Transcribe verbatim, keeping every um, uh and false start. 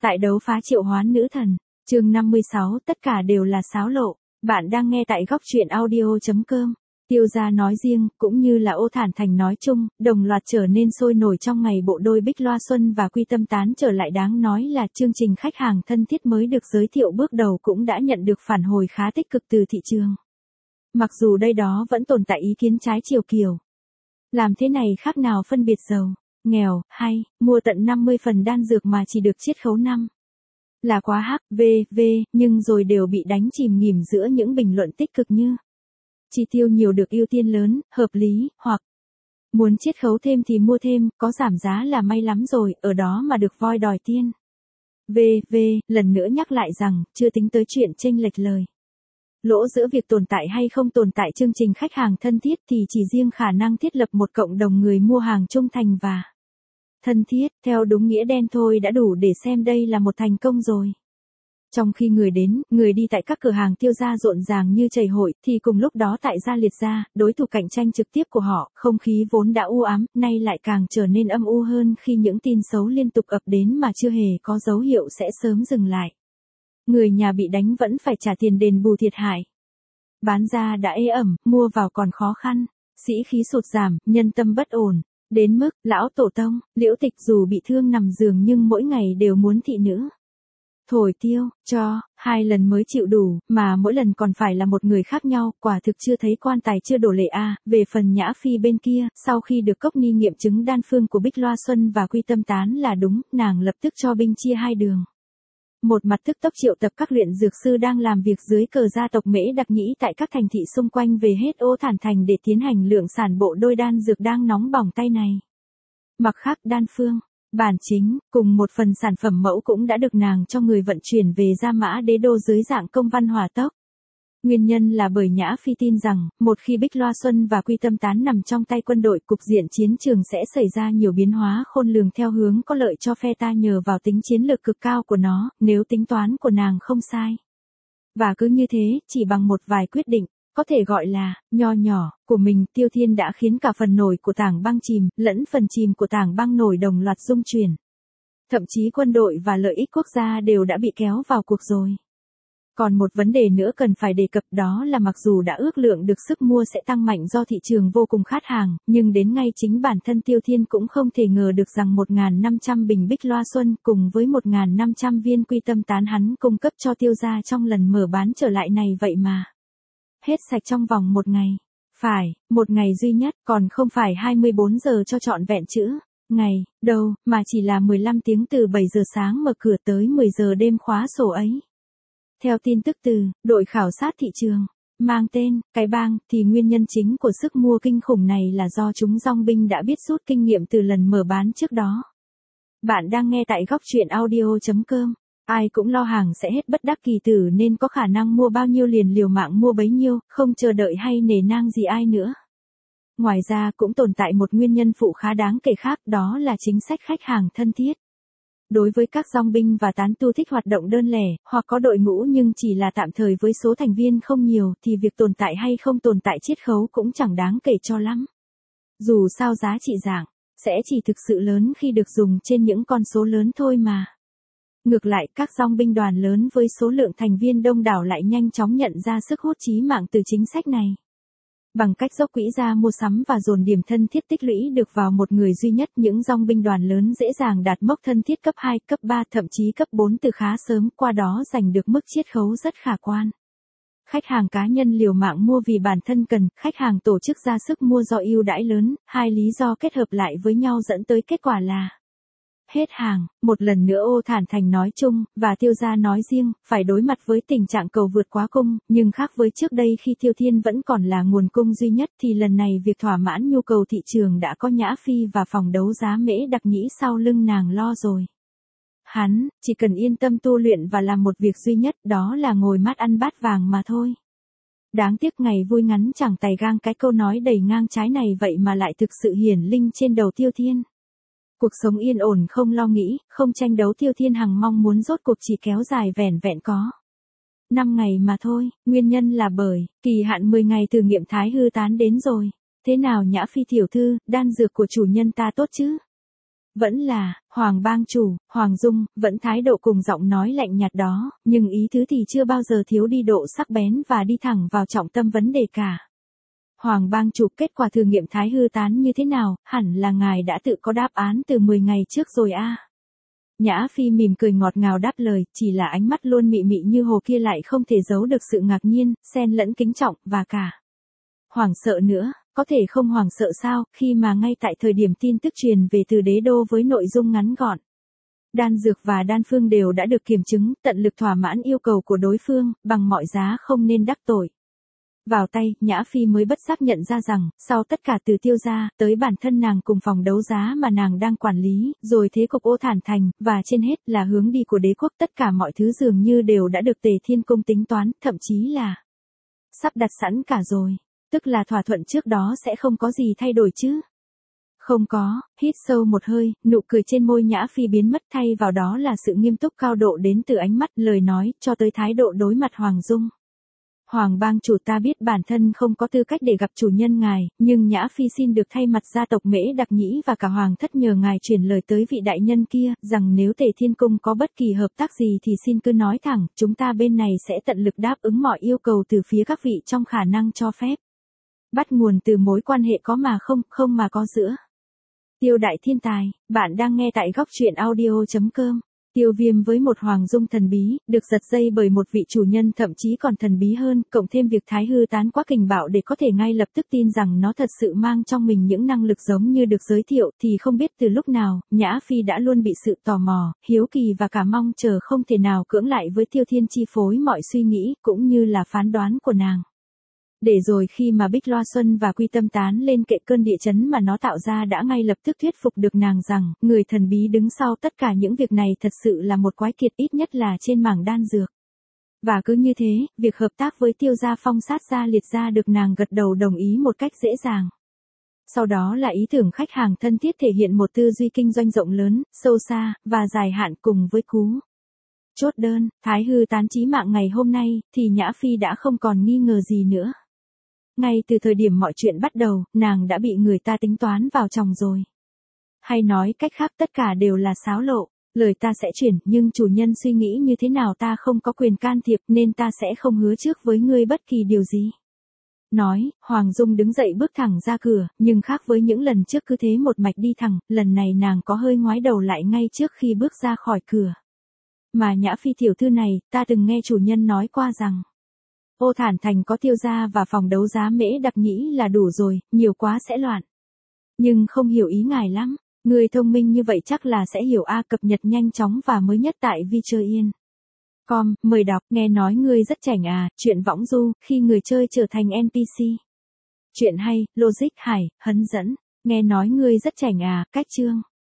Tại đấu phá triệu hoán nữ thần, chương năm mươi sáu, tất cả đều là xáo lộ. Bạn đang nghe tại góc truyện audio chấm com. Tiêu gia nói riêng, cũng như là Ô Thản Thành nói chung, đồng loạt trở nên sôi nổi trong ngày bộ đôi Bích Loa Xuân và Quy Tâm Tán trở lại. Đáng nói là chương trình khách hàng thân thiết mới được giới thiệu bước đầu cũng đã nhận được phản hồi khá tích cực từ thị trường. Mặc dù đây đó vẫn tồn tại ý kiến trái chiều kiểu. Làm thế này khác nào phân biệt giàu, nghèo, hay, mua tận năm mươi phần đan dược mà chỉ được chiết khấu năm. Là quá hắc, vv, nhưng rồi đều bị đánh chìm nghỉm giữa những bình luận tích cực như chi tiêu nhiều được ưu tiên lớn, hợp lý, hoặc muốn chiết khấu thêm thì mua thêm, có giảm giá là may lắm rồi, ở đó mà được voi đòi tiên. vv, lần nữa nhắc lại rằng, chưa tính tới chuyện chênh lệch lời lỗ giữa việc tồn tại hay không tồn tại chương trình khách hàng thân thiết thì chỉ riêng khả năng thiết lập một cộng đồng người mua hàng trung thành và thân thiết, theo đúng nghĩa đen thôi đã đủ để xem đây là một thành công rồi. Trong khi người đến, người đi tại các cửa hàng Tiêu gia rộn ràng như chảy hội, thì cùng lúc đó tại Gia Liệt gia, đối thủ cạnh tranh trực tiếp của họ, không khí vốn đã u ám, nay lại càng trở nên âm u hơn khi những tin xấu liên tục ập đến mà chưa hề có dấu hiệu sẽ sớm dừng lại. Người nhà bị đánh vẫn phải trả tiền đền bù thiệt hại. Bán ra đã ế ẩm, mua vào còn khó khăn, sĩ khí sụt giảm, nhân tâm bất ổn. Đến mức, lão tổ tông, Liễu Tịch dù bị thương nằm giường nhưng mỗi ngày đều muốn thị nữ thổi tiêu, cho, hai lần mới chịu đủ, mà mỗi lần còn phải là một người khác nhau, quả thực chưa thấy quan tài chưa đổ lệ a. À. Về phần Nhã Phi bên kia, sau khi được Cốc Ni nghiệm chứng đan phương của Bích Loa Xuân và Quy Tâm Tán là đúng, nàng lập tức cho binh chia hai đường. Một mặt tức tốc triệu tập các luyện dược sư đang làm việc dưới cờ gia tộc Mễ Đặc Nhĩ tại các thành thị xung quanh về hết Ô Thản Thành để tiến hành lượng sản bộ đôi đan dược đang nóng bỏng tay này. Mặt khác đan phương, bản chính, cùng một phần sản phẩm mẫu cũng đã được nàng cho người vận chuyển về Gia Mã Đế Đô dưới dạng công văn hỏa tốc. Nguyên nhân là bởi Nhã Phi tin rằng, một khi Bích Loa Xuân và Quy Tâm Tán nằm trong tay quân đội, cục diện chiến trường sẽ xảy ra nhiều biến hóa khôn lường theo hướng có lợi cho phe ta nhờ vào tính chiến lược cực cao của nó, nếu tính toán của nàng không sai. Và cứ như thế, chỉ bằng một vài quyết định, có thể gọi là, nho nhỏ, của mình, Tiêu Thiên đã khiến cả phần nổi của tảng băng chìm, lẫn phần chìm của tảng băng nổi đồng loạt rung chuyển. Thậm chí quân đội và lợi ích quốc gia đều đã bị kéo vào cuộc rồi. Còn một vấn đề nữa cần phải đề cập đó là mặc dù đã ước lượng được sức mua sẽ tăng mạnh do thị trường vô cùng khát hàng, nhưng đến ngay chính bản thân Tiêu Thiên cũng không thể ngờ được rằng một nghìn năm trăm bình Bích Loa Xuân cùng với một nghìn năm trăm viên Quy Tâm Tán hắn cung cấp cho Tiêu gia trong lần mở bán trở lại này vậy mà hết sạch trong vòng một ngày. Phải, một ngày duy nhất, còn không phải hai mươi bốn giờ cho trọn vẹn chữ ngày, đâu, mà chỉ là mười lăm tiếng từ bảy giờ sáng mở cửa tới mười giờ đêm khóa sổ ấy. Theo tin tức từ đội khảo sát thị trường, mang tên Cái Bang, thì nguyên nhân chính của sức mua kinh khủng này là do chúng dong binh đã biết rút kinh nghiệm từ lần mở bán trước đó. Bạn đang nghe tại góc truyện audio chấm com. Ai cũng lo hàng sẽ hết bất đắc kỳ tử nên có khả năng mua bao nhiêu liền liều mạng mua bấy nhiêu, không chờ đợi hay nể nang gì ai nữa. Ngoài ra cũng tồn tại một nguyên nhân phụ khá đáng kể khác, đó là chính sách khách hàng thân thiết. Đối với các dong binh và tán tu thích hoạt động đơn lẻ, hoặc có đội ngũ nhưng chỉ là tạm thời với số thành viên không nhiều, thì việc tồn tại hay không tồn tại chiết khấu cũng chẳng đáng kể cho lắm. Dù sao giá trị dạng, sẽ chỉ thực sự lớn khi được dùng trên những con số lớn thôi mà. Ngược lại, các dong binh đoàn lớn với số lượng thành viên đông đảo lại nhanh chóng nhận ra sức hút chí mạng từ chính sách này. Bằng cách dốc quỹ ra mua sắm và dồn điểm thân thiết tích lũy được vào một người duy nhất, những dong binh đoàn lớn dễ dàng đạt mốc thân thiết cấp hai, cấp ba, thậm chí cấp bốn từ khá sớm, qua đó giành được mức chiết khấu rất khả quan. Khách hàng cá nhân liều mạng mua vì bản thân cần, khách hàng tổ chức ra sức mua do ưu đãi lớn, hai lý do kết hợp lại với nhau dẫn tới kết quả là hết hàng. Một lần nữa Ô Thản Thành nói chung, và Tiêu gia nói riêng, phải đối mặt với tình trạng cầu vượt quá cung, nhưng khác với trước đây khi Tiêu Thiên vẫn còn là nguồn cung duy nhất thì lần này việc thỏa mãn nhu cầu thị trường đã có Nhã Phi và phòng đấu giá Mễ Đặc Nhĩ sau lưng nàng lo rồi. Hắn, chỉ cần yên tâm tu luyện và làm một việc duy nhất, đó là ngồi mát ăn bát vàng mà thôi. Đáng tiếc ngày vui ngắn chẳng tài gang, cái câu nói đầy ngang trái này vậy mà lại thực sự hiển linh trên đầu Tiêu Thiên. Cuộc sống yên ổn không lo nghĩ, không tranh đấu Tiêu Thiên hằng mong muốn rốt cuộc chỉ kéo dài vẻn vẹn có năm ngày mà thôi, nguyên nhân là bởi, kỳ hạn mười ngày thử nghiệm thái hư tán đến rồi. Thế nào Nhã Phi tiểu thư, đan dược của chủ nhân ta tốt chứ? Vẫn là, Hoàng bang chủ, Hoàng Dung, vẫn thái độ cùng giọng nói lạnh nhạt đó, nhưng ý tứ thì chưa bao giờ thiếu đi độ sắc bén và đi thẳng vào trọng tâm vấn đề cả. Hoàng bang chủ, kết quả thử nghiệm thái hư tán như thế nào, hẳn là ngài đã tự có đáp án từ mười ngày trước rồi a. Nhã Phi mỉm cười ngọt ngào đáp lời, chỉ là ánh mắt luôn mị mị như hồ kia lại không thể giấu được sự ngạc nhiên, xen lẫn kính trọng, và cả hoảng sợ nữa. Có thể không hoảng sợ sao, khi mà ngay tại thời điểm tin tức truyền về từ đế đô với nội dung ngắn gọn. Đan dược và đan phương đều đã được kiểm chứng, tận lực thỏa mãn yêu cầu của đối phương, bằng mọi giá không nên đắc tội. Vào tay, Nhã Phi mới bất giác nhận ra rằng, sau tất cả từ Tiêu gia, tới bản thân nàng cùng phòng đấu giá mà nàng đang quản lý, rồi thế cục Ô Thản Thành, và trên hết là hướng đi của đế quốc, tất cả mọi thứ dường như đều đã được Tề Thiên Cung tính toán, thậm chí là sắp đặt sẵn cả rồi. Tức là thỏa thuận trước đó sẽ không có gì thay đổi chứ? Không có. Hít sâu một hơi, nụ cười trên môi Nhã Phi biến mất, thay vào đó là sự nghiêm túc cao độ đến từ ánh mắt, lời nói, cho tới thái độ đối mặt Hoàng Dung. Hoàng bang chủ, ta biết bản thân không có tư cách để gặp chủ nhân ngài, nhưng Nhã Phi xin được thay mặt gia tộc Mễ Đặc Nhĩ và cả Hoàng thất nhờ ngài truyền lời tới vị đại nhân kia, rằng nếu Tề Thiên Cung có bất kỳ hợp tác gì thì xin cứ nói thẳng, chúng ta bên này sẽ tận lực đáp ứng mọi yêu cầu từ phía các vị trong khả năng cho phép. Bắt nguồn từ mối quan hệ có mà không, không mà có giữa Tiêu đại thiên tài. Bạn đang nghe tại góc truyện audio chấm com. Tiêu Viêm với một Hoàng Dung thần bí, được giật dây bởi một vị chủ nhân thậm chí còn thần bí hơn, cộng thêm việc thái hư tán quá kình bạo để có thể ngay lập tức tin rằng nó thật sự mang trong mình những năng lực giống như được giới thiệu, thì không biết từ lúc nào, Nhã Phi đã luôn bị sự tò mò, hiếu kỳ và cả mong chờ không thể nào cưỡng lại với Tiêu Thiên chi phối mọi suy nghĩ, cũng như là phán đoán của nàng. Để rồi khi mà Bích Loa Xuân và Quy Tâm tán lên kệ cơn địa chấn mà nó tạo ra đã ngay lập tức thuyết phục được nàng rằng, người thần bí đứng sau tất cả những việc này thật sự là một quái kiệt, ít nhất là trên mảng đan dược. Và cứ như thế, việc hợp tác với Tiêu gia Phong sát gia Liệt gia được nàng gật đầu đồng ý một cách dễ dàng. Sau đó là ý tưởng khách hàng thân thiết thể hiện một tư duy kinh doanh rộng lớn, sâu xa, và dài hạn cùng với cú chốt đơn, thái hư tán chí mạng ngày hôm nay, thì Nhã Phi đã không còn nghi ngờ gì nữa. Ngay từ thời điểm mọi chuyện bắt đầu, nàng đã bị người ta tính toán vào chồng rồi. Hay nói cách khác, tất cả đều là xáo lộ. Lời ta sẽ chuyển, nhưng chủ nhân suy nghĩ như thế nào ta không có quyền can thiệp, nên ta sẽ không hứa trước với ngươi bất kỳ điều gì. Nói, Hoàng Dung đứng dậy bước thẳng ra cửa, nhưng khác với những lần trước cứ thế một mạch đi thẳng, lần này nàng có hơi ngoái đầu lại ngay trước khi bước ra khỏi cửa. Mà Nhã Phi tiểu thư này, ta từng nghe chủ nhân nói qua rằng, Ô Thản Thành có Tiêu gia và phòng đấu giá Mễ Đặc Nhĩ là đủ rồi, nhiều quá sẽ loạn. Nhưng không hiểu ý ngài lắm, người thông minh như vậy chắc là sẽ hiểu a. Cập nhật nhanh chóng và mới nhất tại vi chơi yên chấm com, mời đọc. Nghe nói ngươi rất chảnh à, chuyện võng du, khi người chơi trở thành en pê xê. Chuyện hay, logic hải, hấn dẫn. Nghe nói ngươi rất chảnh à, cách chương.